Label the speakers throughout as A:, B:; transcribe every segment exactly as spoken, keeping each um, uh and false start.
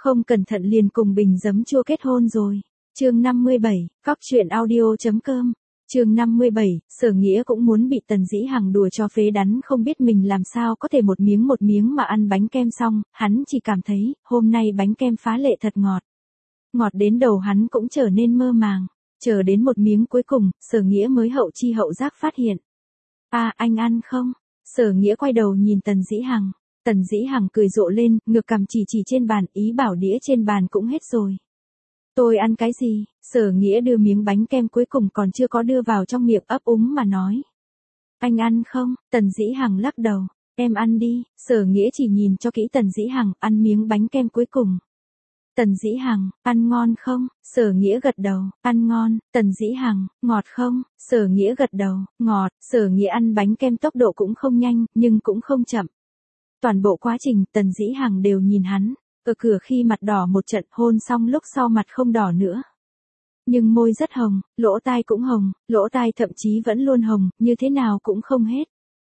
A: Không cẩn thận liền cùng bình giấm chua kết hôn rồi. Chương năm mươi bảy, cóc truyện audio.com. Chương năm mươi bảy, Sở Nghĩa cũng muốn bị Tần Dĩ Hằng đùa cho phế đắn, không biết mình làm sao có thể một miếng một miếng mà ăn bánh kem xong, hắn chỉ cảm thấy, hôm nay bánh kem phá lệ thật ngọt. Ngọt đến đầu hắn cũng trở nên mơ màng, chờ đến một miếng cuối cùng, Sở Nghĩa mới hậu chi hậu giác phát hiện. À, anh ăn không? Sở Nghĩa quay đầu nhìn Tần Dĩ Hằng. Tần Dĩ Hằng cười rộ lên, ngược cằm chỉ chỉ trên bàn, ý bảo đĩa trên bàn cũng hết rồi. Tôi ăn cái gì? Sở Nghĩa đưa miếng bánh kem cuối cùng còn chưa có đưa vào trong miệng ấp úng mà nói. Anh ăn không? Tần Dĩ Hằng lắc đầu. Em ăn đi. Sở Nghĩa chỉ nhìn cho kỹ Tần Dĩ Hằng, ăn miếng bánh kem cuối cùng. Tần Dĩ Hằng, ăn ngon không? Sở Nghĩa gật đầu, ăn ngon. Tần Dĩ Hằng, ngọt không? Sở Nghĩa gật đầu, ngọt. Sở Nghĩa ăn bánh kem tốc độ cũng không nhanh, nhưng cũng không chậm. Toàn bộ quá trình, Tần Dĩ Hằng đều nhìn hắn. Ở cửa khi mặt đỏ một trận, hôn xong lúc sau mặt không đỏ nữa. Nhưng môi rất hồng, lỗ tai cũng hồng, lỗ tai thậm chí vẫn luôn hồng, như thế nào cũng không hết.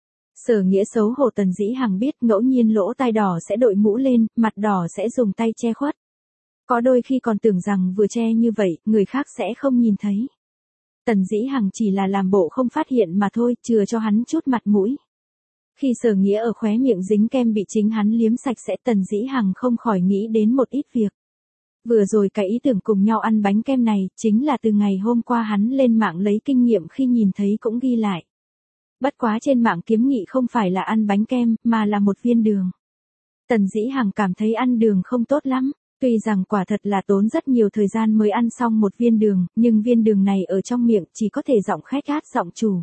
A: Sở Nghĩa xấu hổ Tần Dĩ Hằng biết ngẫu nhiên lỗ tai đỏ sẽ đội mũ lên, mặt đỏ sẽ dùng tay che khuất. Có đôi khi còn tưởng rằng vừa che như vậy, người khác sẽ không nhìn thấy. Tần Dĩ Hằng chỉ là làm bộ không phát hiện mà thôi, chừa cho hắn chút mặt mũi. Khi Sở Nghĩa ở khóe miệng dính kem bị chính hắn liếm sạch sẽ, Tần Dĩ Hằng không khỏi nghĩ đến một ít việc. Vừa rồi cái ý tưởng cùng nhau ăn bánh kem này, chính là từ ngày hôm qua hắn lên mạng lấy kinh nghiệm khi nhìn thấy cũng ghi lại. Bất quá trên mạng kiếm nghị không phải là ăn bánh kem, mà là một viên đường. Tần Dĩ Hằng cảm thấy ăn đường không tốt lắm, tuy rằng quả thật là tốn rất nhiều thời gian mới ăn xong một viên đường, nhưng viên đường này ở trong miệng chỉ có thể giọng khách gát giọng chủ.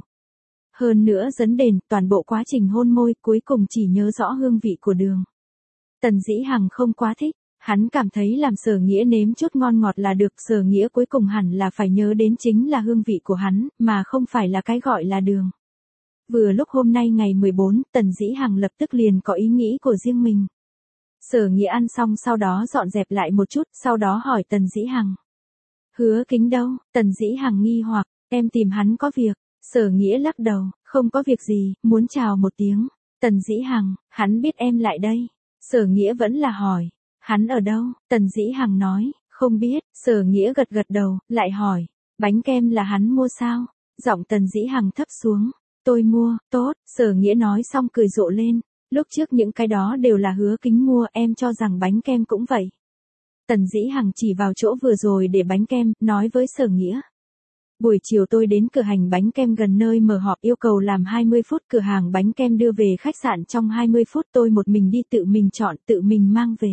A: Hơn nữa dấn đền, toàn bộ quá trình hôn môi cuối cùng chỉ nhớ rõ hương vị của đường. Tần Dĩ Hằng không quá thích, hắn cảm thấy làm Sở Nghĩa nếm chút ngon ngọt là được, Sở Nghĩa cuối cùng hẳn là phải nhớ đến chính là hương vị của hắn, mà không phải là cái gọi là đường. Vừa lúc hôm nay ngày mười bốn, Tần Dĩ Hằng lập tức liền có ý nghĩ của riêng mình. Sở Nghĩa ăn xong sau đó dọn dẹp lại một chút, sau đó hỏi Tần Dĩ Hằng. Hứa Kính đâu? Tần Dĩ Hằng nghi hoặc, em tìm hắn có việc. Sở Nghĩa lắc đầu, không có việc gì, muốn chào một tiếng. Tần Dĩ Hằng, hắn biết em lại đây. Sở Nghĩa vẫn là hỏi, hắn ở đâu? Tần Dĩ Hằng nói, không biết. Sở Nghĩa gật gật đầu, lại hỏi, bánh kem là hắn mua sao? Giọng Tần Dĩ Hằng thấp xuống, tôi mua, tốt. Sở Nghĩa nói xong cười rộ lên, lúc trước những cái đó đều là Hứa Kính mua, em cho rằng bánh kem cũng vậy. Tần Dĩ Hằng chỉ vào chỗ vừa rồi để bánh kem, nói với Sở Nghĩa. Buổi chiều tôi đến cửa hàng bánh kem gần nơi mở họp yêu cầu làm hai mươi phút, cửa hàng bánh kem đưa về khách sạn trong hai mươi phút, tôi một mình đi tự mình chọn, tự mình mang về.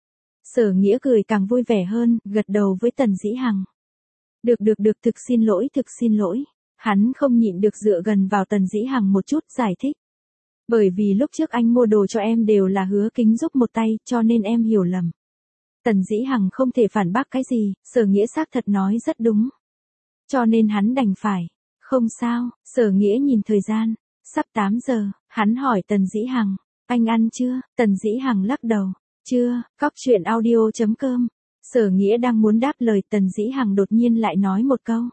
A: Sở Nghĩa cười càng vui vẻ hơn, gật đầu với Tần Dĩ Hằng. Được được được, thực xin lỗi, thực xin lỗi. Hắn không nhịn được dựa gần vào Tần Dĩ Hằng một chút, giải thích. Bởi vì lúc trước anh mua đồ cho em đều là Hứa Kính giúp một tay, cho nên em hiểu lầm. Tần Dĩ Hằng không thể phản bác cái gì, Sở Nghĩa xác thật nói rất đúng. Cho nên hắn đành phải. Không sao. Sở Nghĩa nhìn thời gian, sắp tám giờ, hắn hỏi Tần Dĩ Hằng, anh ăn chưa? Tần Dĩ Hằng lắc đầu, chưa. Cóc truyện audio.com. Sở Nghĩa đang muốn đáp lời, Tần Dĩ Hằng đột nhiên lại nói một câu.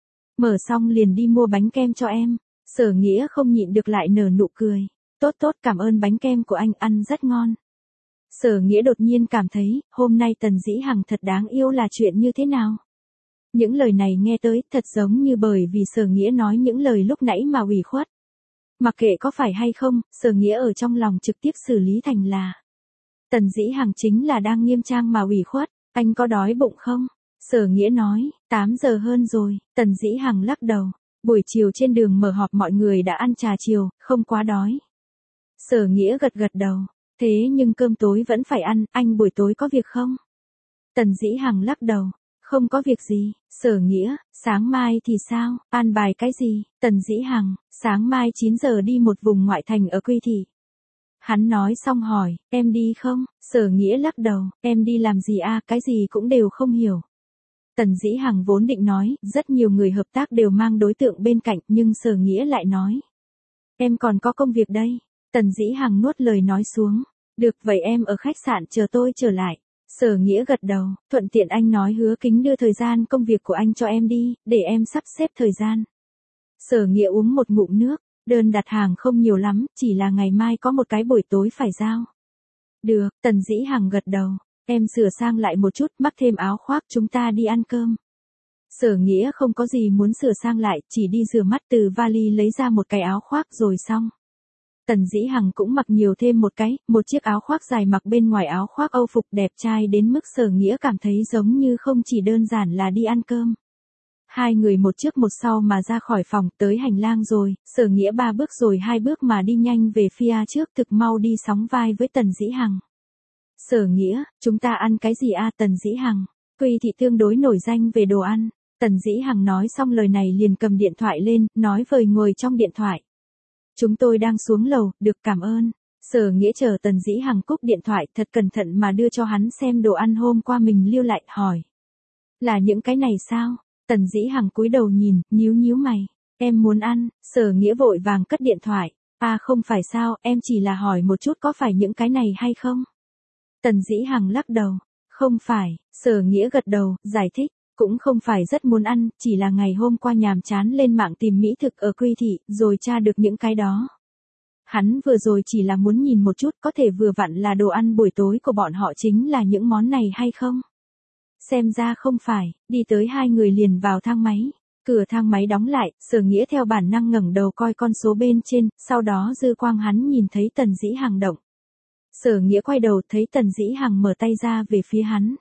A: Mở xong liền đi mua bánh kem cho em. Sở Nghĩa không nhịn được lại nở nụ cười. Tốt tốt, cảm ơn bánh kem của anh, ăn rất ngon. Sở Nghĩa đột nhiên cảm thấy, hôm nay Tần Dĩ Hằng thật đáng yêu là chuyện như thế nào? Những lời này nghe tới thật giống như bởi vì Sở Nghĩa nói những lời lúc nãy mà ủy khuất. Mặc kệ có phải hay không, Sở Nghĩa ở trong lòng trực tiếp xử lý thành là. Tần Dĩ Hằng chính là đang nghiêm trang mà ủy khuất, anh có đói bụng không? Sở Nghĩa nói, tám giờ hơn rồi. Tần Dĩ Hằng lắc đầu, buổi chiều trên đường mở họp mọi người đã ăn trà chiều, không quá đói. Sở Nghĩa gật gật đầu, thế nhưng cơm tối vẫn phải ăn, anh buổi tối có việc không? Tần Dĩ Hằng lắc đầu, không có việc gì. Sở Nghĩa, sáng mai thì sao, an bài cái gì? Tần Dĩ Hằng, sáng mai chín giờ đi một vùng ngoại thành ở Quy Thị. Hắn nói xong hỏi, em đi không? Sở Nghĩa lắc đầu, em đi làm gì a? Cái gì cũng đều không hiểu. Tần Dĩ Hằng vốn định nói, rất nhiều người hợp tác đều mang đối tượng bên cạnh, nhưng Sở Nghĩa lại nói. Em còn có công việc đây. Tần Dĩ Hằng nuốt lời nói xuống. Được, vậy em ở khách sạn chờ tôi trở lại. Sở Nghĩa gật đầu, thuận tiện anh nói Hứa Kính đưa thời gian công việc của anh cho em đi, để em sắp xếp thời gian. Sở Nghĩa uống một ngụm nước, đơn đặt hàng không nhiều lắm, chỉ là ngày mai có một cái buổi tối phải giao. Được, Tần Dĩ Hằng gật đầu. Em sửa sang lại một chút, mắc thêm áo khoác, chúng ta đi ăn cơm. Sở Nghĩa không có gì muốn sửa sang lại, chỉ đi rửa mắt, từ vali lấy ra một cái áo khoác rồi xong. Tần Dĩ Hằng cũng mặc nhiều thêm một cái, một chiếc áo khoác dài mặc bên ngoài áo khoác Âu phục đẹp trai đến mức Sở Nghĩa cảm thấy giống như không chỉ đơn giản là đi ăn cơm. Hai người một trước một sau mà ra khỏi phòng, tới hành lang rồi, Sở Nghĩa ba bước rồi hai bước mà đi nhanh về phía trước, thực mau đi sóng vai với Tần Dĩ Hằng. Sở Nghĩa, chúng ta ăn cái gì a? Tần Dĩ Hằng, Quy thị tương đối nổi danh về đồ ăn. Tần Dĩ Hằng nói xong lời này liền cầm điện thoại lên, nói vời ngồi trong điện thoại. Chúng tôi đang xuống lầu, được, cảm ơn. Sở Nghĩa chờ Tần Dĩ Hằng cúp điện thoại, thật cẩn thận mà đưa cho hắn xem đồ ăn hôm qua mình lưu lại, hỏi. Là những cái này sao? Tần Dĩ Hằng cúi đầu nhìn, nhíu nhíu mày. Em muốn ăn. Sở Nghĩa vội vàng cất điện thoại. À không phải sao, em chỉ là hỏi một chút có phải những cái này hay không? Tần Dĩ Hằng lắc đầu. Không phải. Sở Nghĩa gật đầu, giải thích. Cũng không phải rất muốn ăn, chỉ là ngày hôm qua nhàm chán lên mạng tìm mỹ thực ở Quy thị, rồi tra được những cái đó. Hắn vừa rồi chỉ là muốn nhìn một chút, có thể vừa vặn là đồ ăn buổi tối của bọn họ chính là những món này hay không? Xem ra không phải, đi tới hai người liền vào thang máy. Cửa thang máy đóng lại, Sở Nghĩa theo bản năng ngẩng đầu coi con số bên trên, sau đó dư quang hắn nhìn thấy Tần Dĩ Hằng động. Sở Nghĩa quay đầu thấy Tần Dĩ Hằng mở tay ra về phía hắn.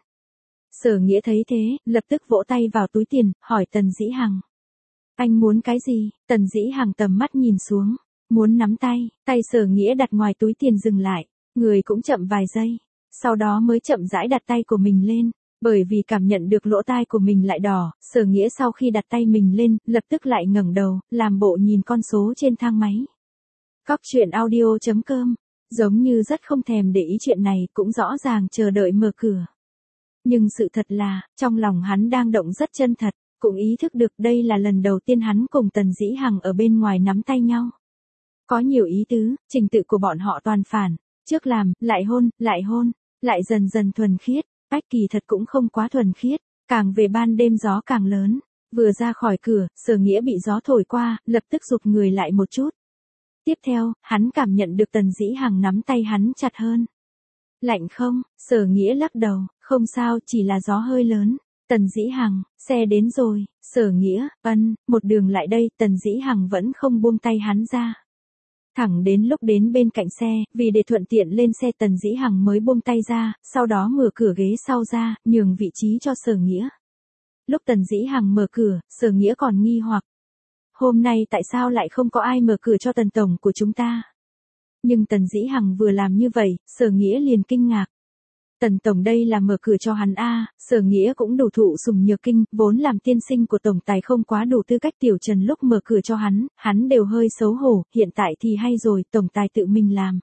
A: Sở Nghĩa thấy thế, lập tức vỗ tay vào túi tiền, hỏi Tần Dĩ Hằng. Anh muốn cái gì? Tần Dĩ Hằng tầm mắt nhìn xuống, muốn nắm tay, tay Sở Nghĩa đặt ngoài túi tiền dừng lại, người cũng chậm vài giây, sau đó mới chậm rãi đặt tay của mình lên, bởi vì cảm nhận được lỗ tai của mình lại đỏ, Sở Nghĩa sau khi đặt tay mình lên, lập tức lại ngẩng đầu, làm bộ nhìn con số trên thang máy. Cóc truyện audio chấm com, giống như rất không thèm để ý chuyện này, cũng rõ ràng chờ đợi mở cửa. Nhưng sự thật là, trong lòng hắn đang động rất chân thật, cũng ý thức được đây là lần đầu tiên hắn cùng Tần Dĩ Hằng ở bên ngoài nắm tay nhau. Có nhiều ý tứ, trình tự của bọn họ toàn phản, trước làm, lại hôn, lại hôn, lại dần dần thuần khiết, ách kỳ thật cũng không quá thuần khiết, càng về ban đêm gió càng lớn, vừa ra khỏi cửa, Sở Nghĩa bị gió thổi qua, lập tức rụt người lại một chút. Tiếp theo, hắn cảm nhận được Tần Dĩ Hằng nắm tay hắn chặt hơn. Lạnh không? Sở Nghĩa lắc đầu, không sao, chỉ là gió hơi lớn. Tần Dĩ Hằng, xe đến rồi. Sở Nghĩa, ân, một đường lại đây, Tần Dĩ Hằng vẫn không buông tay hắn ra. Thẳng đến lúc đến bên cạnh xe, vì để thuận tiện lên xe Tần Dĩ Hằng mới buông tay ra, sau đó mở cửa ghế sau ra, nhường vị trí cho Sở Nghĩa. Lúc Tần Dĩ Hằng mở cửa, Sở Nghĩa còn nghi hoặc. Hôm nay tại sao lại không có ai mở cửa cho Tần Tổng của chúng ta? Nhưng Tần Dĩ Hằng vừa làm như vậy, Sở Nghĩa liền kinh ngạc. Tần Tổng đây là mở cửa cho hắn a. Sở Nghĩa cũng đủ thụ sủng nhược kinh, vốn làm tiên sinh của Tổng Tài không quá đủ tư cách, Tiểu Trần lúc mở cửa cho hắn, hắn đều hơi xấu hổ, hiện tại thì hay rồi, Tổng Tài tự mình làm.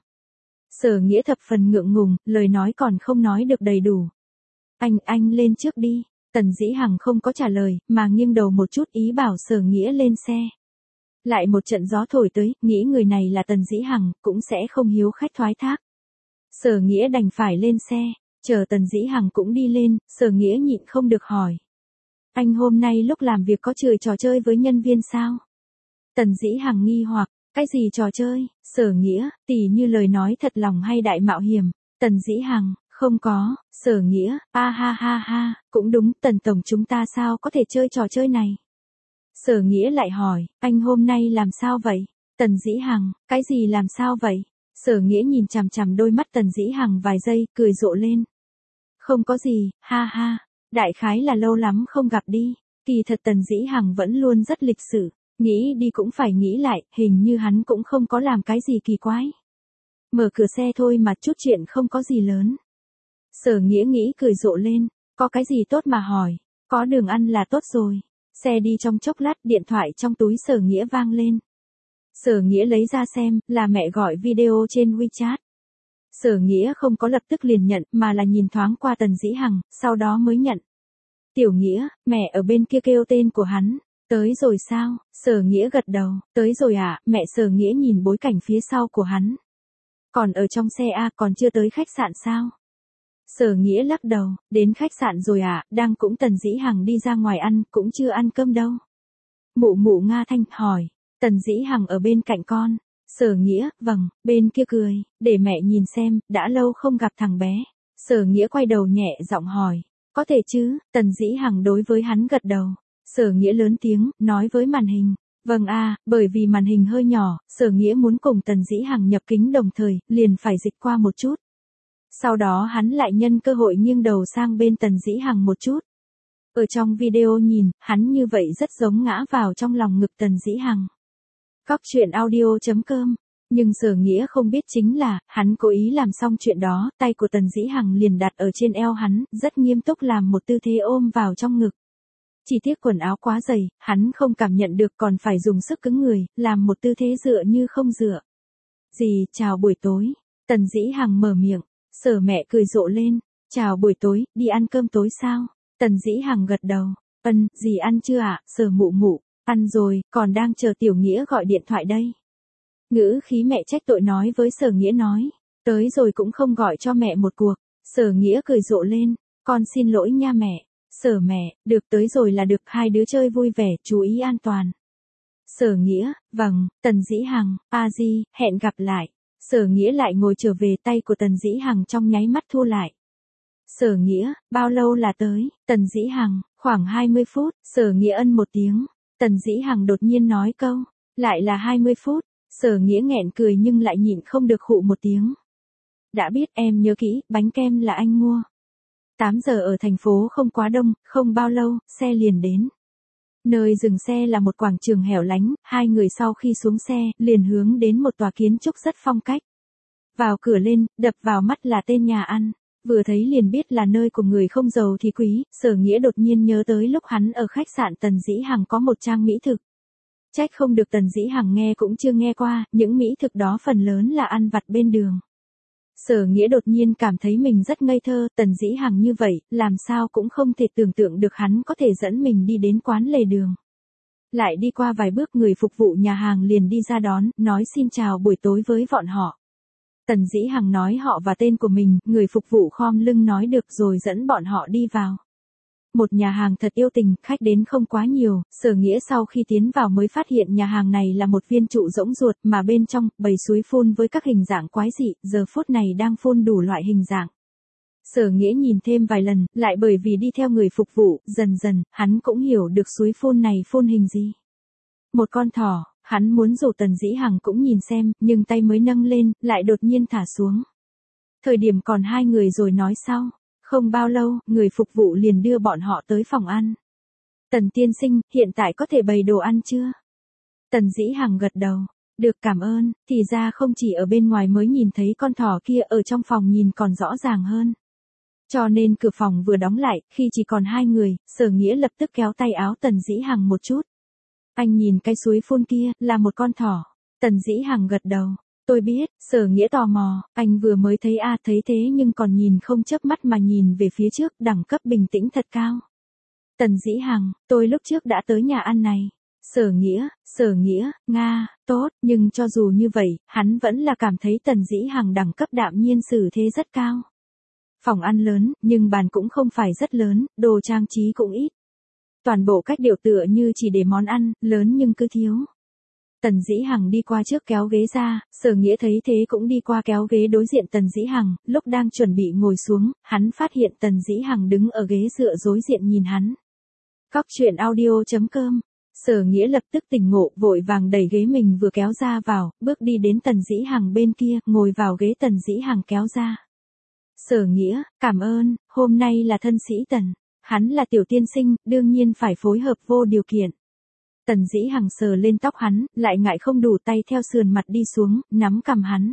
A: Sở Nghĩa thập phần ngượng ngùng, lời nói còn không nói được đầy đủ. Anh, anh lên trước đi. Tần Dĩ Hằng không có trả lời, mà nghiêng đầu một chút ý bảo Sở Nghĩa lên xe. Lại một trận gió thổi tới, nghĩ người này là Tần Dĩ Hằng, cũng sẽ không hiếu khách thoái thác. Sở Nghĩa đành phải lên xe, chờ Tần Dĩ Hằng cũng đi lên, Sở Nghĩa nhịn không được hỏi. Anh hôm nay lúc làm việc có chơi trò chơi với nhân viên sao? Tần Dĩ Hằng nghi hoặc, cái gì trò chơi? Sở Nghĩa, tỉ như lời nói thật lòng hay đại mạo hiểm? Tần Dĩ Hằng, không có. Sở Nghĩa, a ha ha ha, cũng đúng, Tần Tổng chúng ta sao có thể chơi trò chơi này? Sở Nghĩa lại hỏi, anh hôm nay làm sao vậy? Tần Dĩ Hằng, cái gì làm sao vậy? Sở Nghĩa nhìn chằm chằm đôi mắt Tần Dĩ Hằng vài giây, cười rộ lên. Không có gì, ha ha, đại khái là lâu lắm không gặp đi. Kỳ thật Tần Dĩ Hằng vẫn luôn rất lịch sự, nghĩ đi cũng phải nghĩ lại, hình như hắn cũng không có làm cái gì kỳ quái. Mở cửa xe thôi mà, chút chuyện không có gì lớn. Sở Nghĩa nghĩ cười rộ lên, có cái gì tốt mà hỏi, có đường ăn là tốt rồi. Xe đi trong chốc lát, điện thoại trong túi Sở Nghĩa vang lên. Sở Nghĩa lấy ra xem, là mẹ gọi video trên WeChat. Sở Nghĩa không có lập tức liền nhận, mà là nhìn thoáng qua Tần Dĩ Hằng, sau đó mới nhận. Tiểu Nghĩa, mẹ ở bên kia kêu tên của hắn. Tới rồi sao? Sở Nghĩa gật đầu, tới rồi à, mẹ. Sở Nghĩa nhìn bối cảnh phía sau của hắn. Còn ở trong xe à, còn chưa tới khách sạn sao? Sở Nghĩa lắc đầu, đến khách sạn rồi à, đang cũng Tần Dĩ Hằng đi ra ngoài ăn, cũng chưa ăn cơm đâu. Mụ mụ Nga Thanh hỏi, Tần Dĩ Hằng ở bên cạnh con. Sở Nghĩa, vâng, bên kia cười, để mẹ nhìn xem, đã lâu không gặp thằng bé. Sở Nghĩa quay đầu nhẹ giọng hỏi. Có thể chứ, Tần Dĩ Hằng đối với hắn gật đầu. Sở Nghĩa lớn tiếng, nói với màn hình. Vâng a, bởi vì màn hình hơi nhỏ, Sở Nghĩa muốn cùng Tần Dĩ Hằng nhập kính đồng thời, liền phải dịch qua một chút. Sau đó hắn lại nhân cơ hội nghiêng đầu sang bên Tần Dĩ Hằng một chút. Ở trong video nhìn, hắn như vậy rất giống ngã vào trong lòng ngực Tần Dĩ Hằng. Cóc truyện audio chấm com. Nhưng Sở Nghĩa không biết chính là, hắn cố ý làm xong chuyện đó, tay của Tần Dĩ Hằng liền đặt ở trên eo hắn, rất nghiêm túc làm một tư thế ôm vào trong ngực. Chỉ tiếc quần áo quá dày, hắn không cảm nhận được còn phải dùng sức cứng người, làm một tư thế dựa như không dựa. Dì, chào buổi tối. Tần Dĩ Hằng mở miệng. Sở mẹ cười rộ lên. Chào buổi tối, đi ăn cơm tối sao? Tần Dĩ Hằng gật đầu. Ân, dì ăn chưa ạ? Sở mụ mụ. Ăn rồi, còn đang chờ Tiểu Nghĩa gọi điện thoại đây. Ngữ khí mẹ trách tội nói với Sở Nghĩa nói. Tới rồi cũng không gọi cho mẹ một cuộc. Sở Nghĩa cười rộ lên. Con xin lỗi nha mẹ. Sở mẹ, được tới rồi là được, hai đứa chơi vui vẻ, chú ý an toàn. Sở Nghĩa, vâng. Tần Dĩ Hằng, a di, hẹn gặp lại. Sở Nghĩa lại ngồi trở về, tay của Tần Dĩ Hằng trong nháy mắt thu lại. Sở Nghĩa, bao lâu là tới? Tần Dĩ Hằng, khoảng hai mươi phút. Sở Nghĩa ân một tiếng. Tần Dĩ Hằng đột nhiên nói câu, lại là hai mươi phút. Sở Nghĩa nghẹn cười nhưng lại nhịn không được khụ một tiếng. Đã biết, em nhớ kỹ, bánh kem là anh mua. tám giờ ở thành phố không quá đông, không bao lâu, xe liền đến. Nơi dừng xe là một quảng trường hẻo lánh, hai người sau khi xuống xe, liền hướng đến một tòa kiến trúc rất phong cách. Vào cửa lên, đập vào mắt là tên nhà ăn. Vừa thấy liền biết là nơi của người không giàu thì quý, Sở Nghĩa đột nhiên nhớ tới lúc hắn ở khách sạn Tần Dĩ Hằng có một trang mỹ thực. Trách không được Tần Dĩ Hằng nghe cũng chưa nghe qua, những mỹ thực đó phần lớn là ăn vặt bên đường. Sở Nghĩa đột nhiên cảm thấy mình rất ngây thơ, Tần Dĩ Hằng như vậy, làm sao cũng không thể tưởng tượng được hắn có thể dẫn mình đi đến quán lề đường. Lại đi qua vài bước, người phục vụ nhà hàng liền đi ra đón, nói xin chào buổi tối với bọn họ. Tần Dĩ Hằng nói họ và tên của mình, người phục vụ khom lưng nói được rồi dẫn bọn họ đi vào. Một nhà hàng thật yêu tình, khách đến không quá nhiều, Sở Nghĩa sau khi tiến vào mới phát hiện nhà hàng này là một viên trụ rỗng ruột mà bên trong, bầy suối phun với các hình dạng quái dị, giờ phút này đang phun đủ loại hình dạng. Sở Nghĩa nhìn thêm vài lần, lại bởi vì đi theo người phục vụ, dần dần, hắn cũng hiểu được suối phun này phun hình gì. Một con thỏ, hắn muốn rủ Tần Dĩ Hằng cũng nhìn xem, nhưng tay mới nâng lên, lại đột nhiên thả xuống. Thời điểm còn hai người rồi nói sau. Không bao lâu, người phục vụ liền đưa bọn họ tới phòng ăn. Tần tiên sinh, hiện tại có thể bày đồ ăn chưa? Tần Dĩ Hằng gật đầu. Được, cảm ơn. Thì ra không chỉ ở bên ngoài mới nhìn thấy con thỏ kia, ở trong phòng nhìn còn rõ ràng hơn. Cho nên cửa phòng vừa đóng lại, khi chỉ còn hai người, Sở Nghĩa lập tức kéo tay áo Tần Dĩ Hằng một chút. Anh nhìn cái suối phun kia, là một con thỏ. Tần Dĩ Hằng gật đầu. Tôi biết. Sở Nghĩa tò mò, anh vừa mới thấy a à, thấy thế nhưng còn nhìn không chớp mắt mà nhìn về phía trước, đẳng cấp bình tĩnh thật cao. Tần Dĩ Hằng, tôi lúc trước đã tới nhà ăn này. Sở Nghĩa, Sở Nghĩa, Nga, tốt, nhưng cho dù như vậy, hắn vẫn là cảm thấy Tần Dĩ Hằng đẳng cấp đạm nhiên xử thế rất cao. Phòng ăn lớn, nhưng bàn cũng không phải rất lớn, đồ trang trí cũng ít. Toàn bộ cách điệu tựa như chỉ để món ăn, lớn nhưng cứ thiếu. Tần Dĩ Hằng đi qua trước kéo ghế ra, Sở Nghĩa thấy thế cũng đi qua kéo ghế đối diện Tần Dĩ Hằng, lúc đang chuẩn bị ngồi xuống, hắn phát hiện Tần Dĩ Hằng đứng ở ghế dựa đối diện nhìn hắn. Cóc truyện audio chấm com. Sở Nghĩa lập tức tỉnh ngộ, vội vàng đẩy ghế mình vừa kéo ra vào, bước đi đến Tần Dĩ Hằng bên kia, ngồi vào ghế Tần Dĩ Hằng kéo ra. Sở Nghĩa, cảm ơn, hôm nay là thân sĩ Tần. Hắn là tiểu tiên sinh, đương nhiên phải phối hợp vô điều kiện. Tần Dĩ Hằng sờ lên tóc hắn, lại ngại không đủ tay theo sườn mặt đi xuống, nắm cằm hắn.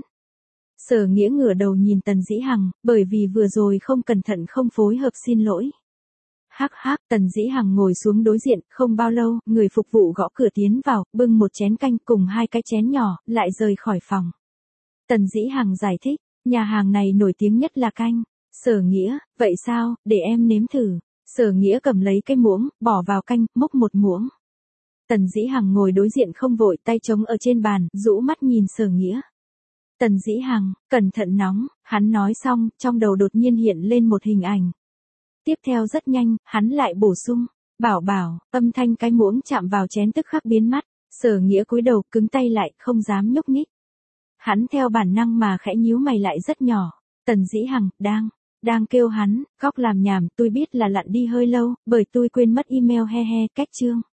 A: Sở Nghĩa ngửa đầu nhìn Tần Dĩ Hằng, bởi vì vừa rồi không cẩn thận không phối hợp xin lỗi. Hắc hắc, Tần Dĩ Hằng ngồi xuống đối diện, không bao lâu, người phục vụ gõ cửa tiến vào, bưng một chén canh cùng hai cái chén nhỏ, lại rời khỏi phòng. Tần Dĩ Hằng giải thích, nhà hàng này nổi tiếng nhất là canh. Sở Nghĩa, vậy sao, để em nếm thử. Sở Nghĩa cầm lấy cái muỗng, bỏ vào canh, múc một muỗng. Tần Dĩ Hằng ngồi đối diện không vội, tay trống ở trên bàn, rũ mắt nhìn Sở Nghĩa. Tần Dĩ Hằng, cẩn thận nóng, hắn nói xong, trong đầu đột nhiên hiện lên một hình ảnh. Tiếp theo rất nhanh, hắn lại bổ sung, bảo bảo, âm thanh cái muỗng chạm vào chén tức khắc biến mất. Sở Nghĩa cúi đầu, cứng tay lại, không dám nhúc nhích. Hắn theo bản năng mà khẽ nhíu mày lại rất nhỏ. Tần Dĩ Hằng, đang, Đang kêu hắn, Cóc làm nhảm, tôi biết là lặn đi hơi lâu, bởi tôi quên mất email he he, cách chương.